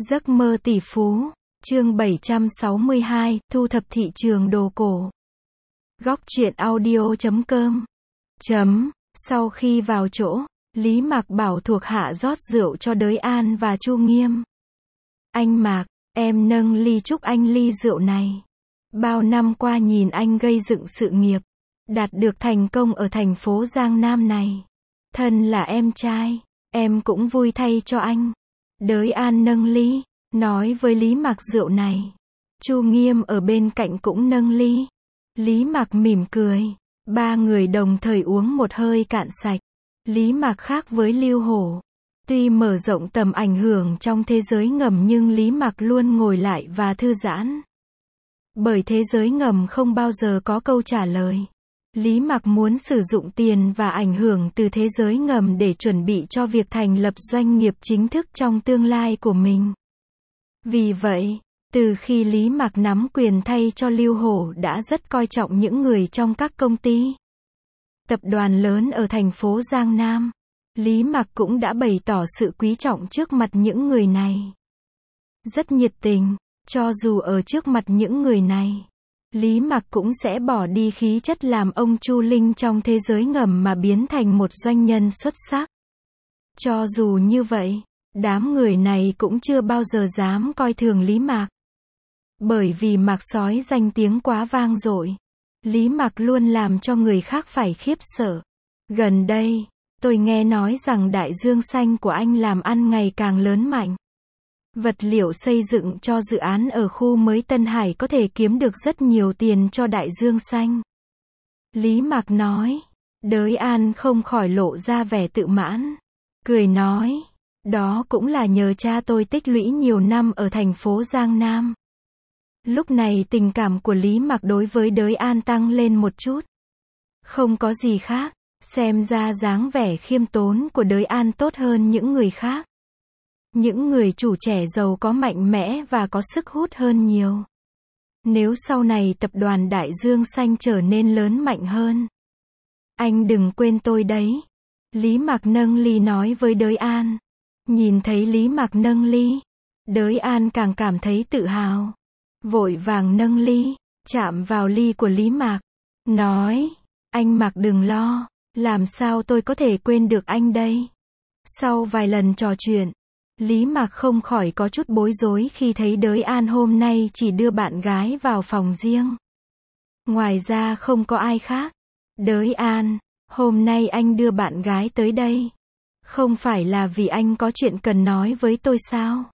Giấc mơ tỷ phú, chương 762, thu thập thị trường đồ cổ. Góc truyện audio.com. Sau khi vào chỗ, Lý Mạc bảo thuộc hạ rót rượu cho Đới An và Chu Nghiêm. Anh Mạc, em nâng ly chúc anh ly rượu này. Bao năm qua nhìn anh gây dựng sự nghiệp, đạt được thành công ở thành phố Giang Nam này. Thân là em trai, em cũng vui thay cho anh. Đới An nâng ly, nói với Lý Mạc rượu này. Chu Nghiêm ở bên cạnh cũng nâng ly. Lý Mạc mỉm cười. Ba người đồng thời uống một hơi cạn sạch. Lý Mạc khác với Lưu Hổ. Tuy mở rộng tầm ảnh hưởng trong thế giới ngầm nhưng Lý Mạc luôn ngồi lại và thư giãn. Bởi thế giới ngầm không bao giờ có câu trả lời. Lý Mạc muốn sử dụng tiền và ảnh hưởng từ thế giới ngầm để chuẩn bị cho việc thành lập doanh nghiệp chính thức trong tương lai của mình. Vì vậy, từ khi Lý Mạc nắm quyền thay cho Lưu Hổ đã rất coi trọng những người trong các công ty, tập đoàn lớn ở thành phố Giang Nam. Lý Mạc cũng đã bày tỏ sự quý trọng trước mặt những người này. Rất nhiệt tình, cho dù ở trước mặt những người này, Lý Mạc cũng sẽ bỏ đi khí chất làm ông Chu Linh trong thế giới ngầm mà biến thành một doanh nhân xuất sắc. Cho dù như vậy, đám người này cũng chưa bao giờ dám coi thường Lý Mạc. Bởi vì Mạc Sói danh tiếng quá vang dội. Lý Mạc luôn làm cho người khác phải khiếp sợ. Gần đây, tôi nghe nói rằng đại dương xanh của anh làm ăn ngày càng lớn mạnh. Vật liệu xây dựng cho dự án ở khu mới Tân Hải có thể kiếm được rất nhiều tiền cho đại dương xanh. Lý Mạc nói. Đới An không khỏi lộ ra vẻ tự mãn. Cười nói. Đó cũng là nhờ cha tôi tích lũy nhiều năm ở thành phố Giang Nam. Lúc này tình cảm của Lý Mạc đối với Đới An tăng lên một chút. Không có gì khác, xem ra dáng vẻ khiêm tốn của Đới An tốt hơn những người khác. Những người chủ trẻ giàu có mạnh mẽ và có sức hút hơn nhiều. Nếu sau này tập đoàn Đại Dương Xanh trở nên lớn mạnh hơn, anh đừng quên tôi đấy. Lý Mạc nâng ly nói với Đới An. Nhìn thấy Lý Mạc nâng ly, Đới An càng cảm thấy tự hào. Vội vàng nâng ly, chạm vào ly của Lý Mạc. Nói, anh Mạc đừng lo, làm sao tôi có thể quên được anh đây. Sau vài lần trò chuyện, Lý Mạc không khỏi có chút bối rối khi thấy Đới An hôm nay chỉ đưa bạn gái vào phòng riêng. Ngoài ra không có ai khác. Đới An, hôm nay anh đưa bạn gái tới đây. Không phải là vì anh có chuyện cần nói với tôi sao?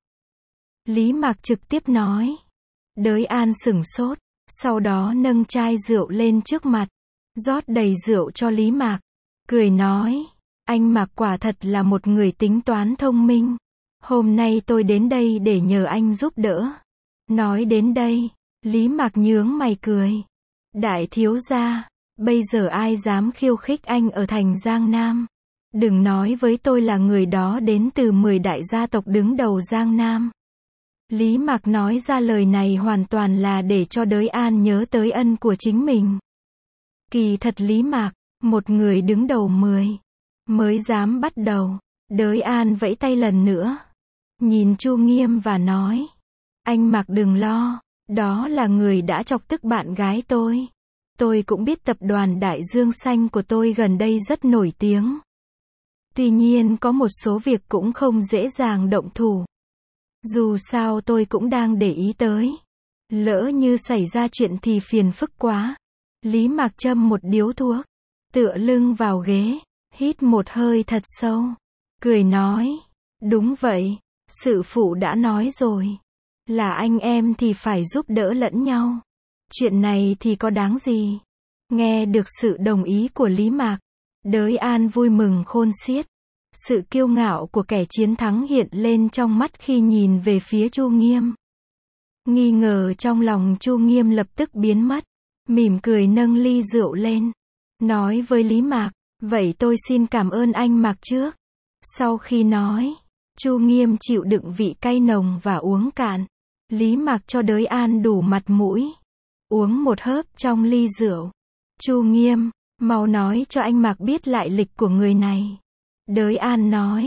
Lý Mạc trực tiếp nói. Đới An sửng sốt, sau đó nâng chai rượu lên trước mặt, rót đầy rượu cho Lý Mạc. Cười nói, anh Mạc quả thật là một người tính toán thông minh. Hôm nay tôi đến đây để nhờ anh giúp đỡ. Nói đến đây, Lý Mạc nhướng mày cười. Đại thiếu gia, bây giờ ai dám khiêu khích anh ở thành Giang Nam? Đừng nói với tôi là người đó đến từ 10 đại gia tộc đứng đầu Giang Nam. Lý Mạc nói ra lời này hoàn toàn là để cho Đới An nhớ tới ân của chính mình. Kỳ thật Lý Mạc, một người đứng đầu 10, mới dám bắt đầu. Đới An vẫy tay lần nữa, nhìn Chu Nghiêm và nói. Anh Mạc đừng lo, đó là người đã chọc tức bạn gái tôi. Tôi cũng biết tập đoàn Đại Dương Xanh của tôi gần đây rất nổi tiếng. Tuy nhiên có một số việc cũng không dễ dàng động thủ. Dù sao tôi cũng đang để ý tới. Lỡ như xảy ra chuyện thì phiền phức quá. Lý Mạc châm một điếu thuốc, tựa lưng vào ghế, hít một hơi thật sâu. Cười nói, đúng vậy, sự phụ đã nói rồi. Là anh em thì phải giúp đỡ lẫn nhau. Chuyện này thì có đáng gì. Nghe được sự đồng ý của Lý Mạc, Đới An vui mừng khôn xiết. Sự kiêu ngạo của kẻ chiến thắng hiện lên trong mắt khi nhìn về phía Chu Nghiêm. Nghi ngờ trong lòng Chu Nghiêm lập tức biến mất. Mỉm cười nâng ly rượu lên. Nói với Lý Mạc, vậy tôi xin cảm ơn anh Mạc trước. Sau khi nói, Chu Nghiêm chịu đựng vị cay nồng và uống cạn. Lý Mạc cho Đới An đủ mặt mũi. Uống một hớp trong ly rượu. Chu Nghiêm, mau nói cho anh Mạc biết lại lịch của người này. Đới An nói,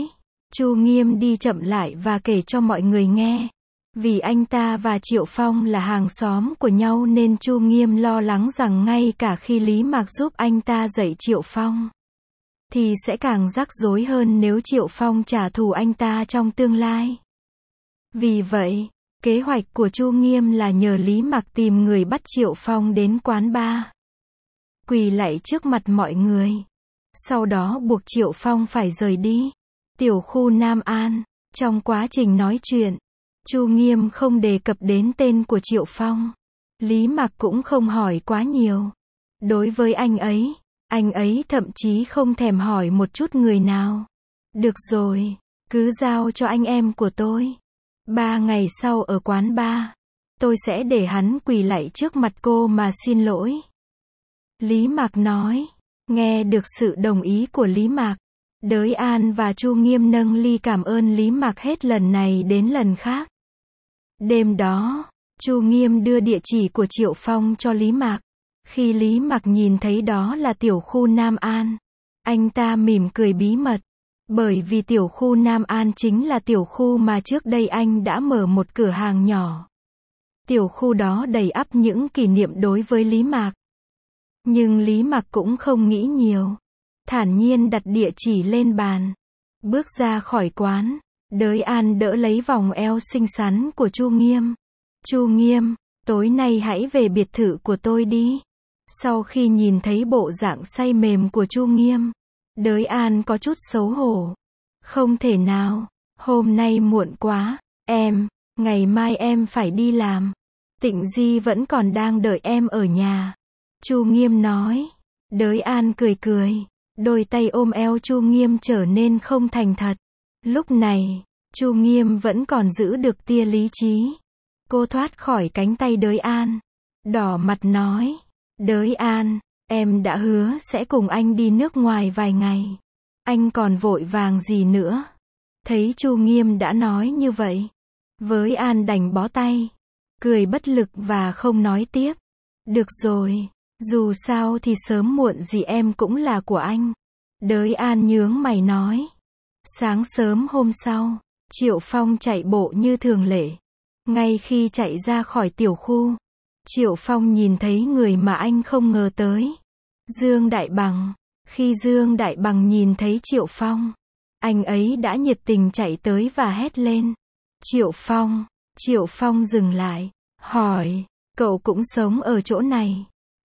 Chu Nghiêm đi chậm lại và kể cho mọi người nghe. Vì anh ta và Triệu Phong là hàng xóm của nhau nên Chu Nghiêm lo lắng rằng ngay cả khi Lý Mạc giúp anh ta dạy Triệu Phong, thì sẽ càng rắc rối hơn nếu Triệu Phong trả thù anh ta trong tương lai. Vì vậy, kế hoạch của Chu Nghiêm là nhờ Lý Mạc tìm người bắt Triệu Phong đến quán bar, quỳ lạy trước mặt mọi người. Sau đó buộc Triệu Phong phải rời đi tiểu khu Nam An. Trong quá trình nói chuyện, Chu Nghiêm không đề cập đến tên của Triệu Phong. Lý Mạc cũng không hỏi quá nhiều. Đối với anh ấy thậm chí không thèm hỏi một chút người nào. Được rồi, cứ giao cho anh em của tôi. 3 ngày sau ở quán bar, tôi sẽ để hắn quỳ lạy trước mặt cô mà xin lỗi. Lý Mạc nói. Nghe được sự đồng ý của Lý Mạc, Đới An và Chu Nghiêm nâng ly cảm ơn Lý Mạc hết lần này đến lần khác. Đêm đó, Chu Nghiêm đưa địa chỉ của Triệu Phong cho Lý Mạc. Khi Lý Mạc nhìn thấy đó là tiểu khu Nam An, anh ta mỉm cười bí mật. Bởi vì tiểu khu Nam An chính là tiểu khu mà trước đây anh đã mở một cửa hàng nhỏ. Tiểu khu đó đầy ắp những kỷ niệm đối với Lý Mạc. Nhưng Lý Mạc cũng không nghĩ nhiều. Thản nhiên đặt địa chỉ lên bàn. Bước ra khỏi quán, Đới An đỡ lấy vòng eo xinh xắn của Chu Nghiêm. Chu Nghiêm, tối nay hãy về biệt thự của tôi đi. Sau khi nhìn thấy bộ dạng say mềm của Chu Nghiêm, Đới An có chút xấu hổ. Không thể nào, hôm nay muộn quá, ngày mai em phải đi làm. Tịnh Di vẫn còn đang đợi em ở nhà. Chu Nghiêm nói. Đới An cười cười. Đôi tay ôm eo Chu Nghiêm trở nên không thành thật. Lúc này, Chu Nghiêm vẫn còn giữ được tia lý trí. Cô thoát khỏi cánh tay Đới An. Đỏ mặt nói. Đới An, em đã hứa sẽ cùng anh đi nước ngoài vài ngày. Anh còn vội vàng gì nữa? Thấy Chu Nghiêm đã nói như vậy, với An đành bó tay, cười bất lực và không nói tiếp. Được rồi, dù sao thì sớm muộn gì em cũng là của anh. Đới An nhướng mày nói. Sáng sớm hôm sau, Triệu Phong chạy bộ như thường lệ. Ngay khi chạy ra khỏi tiểu khu, Triệu Phong nhìn thấy người mà anh không ngờ tới. Dương Đại Bằng. Khi Dương Đại Bằng nhìn thấy Triệu Phong, anh ấy đã nhiệt tình chạy tới và hét lên. Triệu Phong. Triệu Phong dừng lại, hỏi, cậu cũng sống ở chỗ này?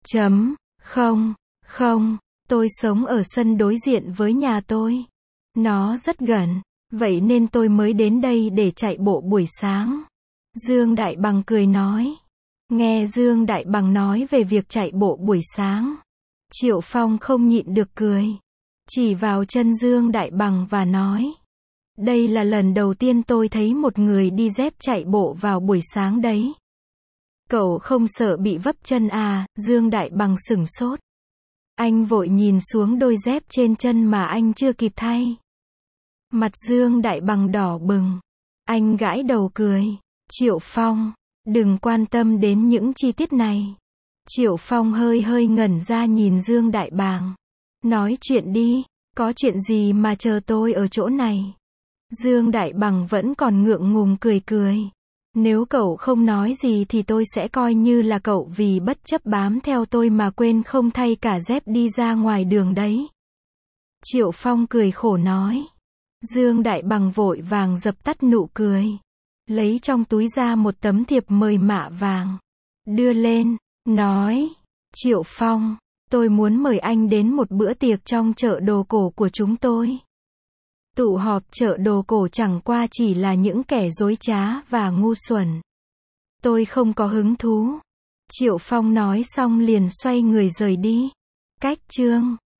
Không, tôi sống ở sân đối diện với nhà tôi. Nó rất gần, vậy nên tôi mới đến đây để chạy bộ buổi sáng. Dương Đại Bằng cười nói. Nghe Dương Đại Bằng nói về việc chạy bộ buổi sáng, Triệu Phong không nhịn được cười. Chỉ vào chân Dương Đại Bằng và nói. Đây là lần đầu tiên tôi thấy một người đi dép chạy bộ vào buổi sáng đấy. Cậu không sợ bị vấp chân à? Dương Đại Bằng sửng sốt. Anh vội nhìn xuống đôi dép trên chân mà anh chưa kịp thay. Mặt Dương Đại Bằng đỏ bừng. Anh gãi đầu cười. Triệu Phong, đừng quan tâm đến những chi tiết này. Triệu Phong hơi ngẩn ra nhìn Dương Đại Bằng. Nói chuyện đi, có chuyện gì mà chờ tôi ở chỗ này? Dương Đại Bằng vẫn còn ngượng ngùng cười. Nếu cậu không nói gì thì tôi sẽ coi như là cậu vì bất chấp bám theo tôi mà quên không thay cả dép đi ra ngoài đường đấy. Triệu Phong cười khổ nói. Dương Đại Bằng vội vàng dập tắt nụ cười. Lấy trong túi ra một tấm thiệp mời mạ vàng. Đưa lên, nói. Triệu Phong, tôi muốn mời anh đến một bữa tiệc trong chợ đồ cổ của chúng tôi. Tụ họp chợ đồ cổ chẳng qua chỉ là những kẻ dối trá và ngu xuẩn. Tôi không có hứng thú. Triệu Phong nói xong liền xoay người rời đi. Cách chương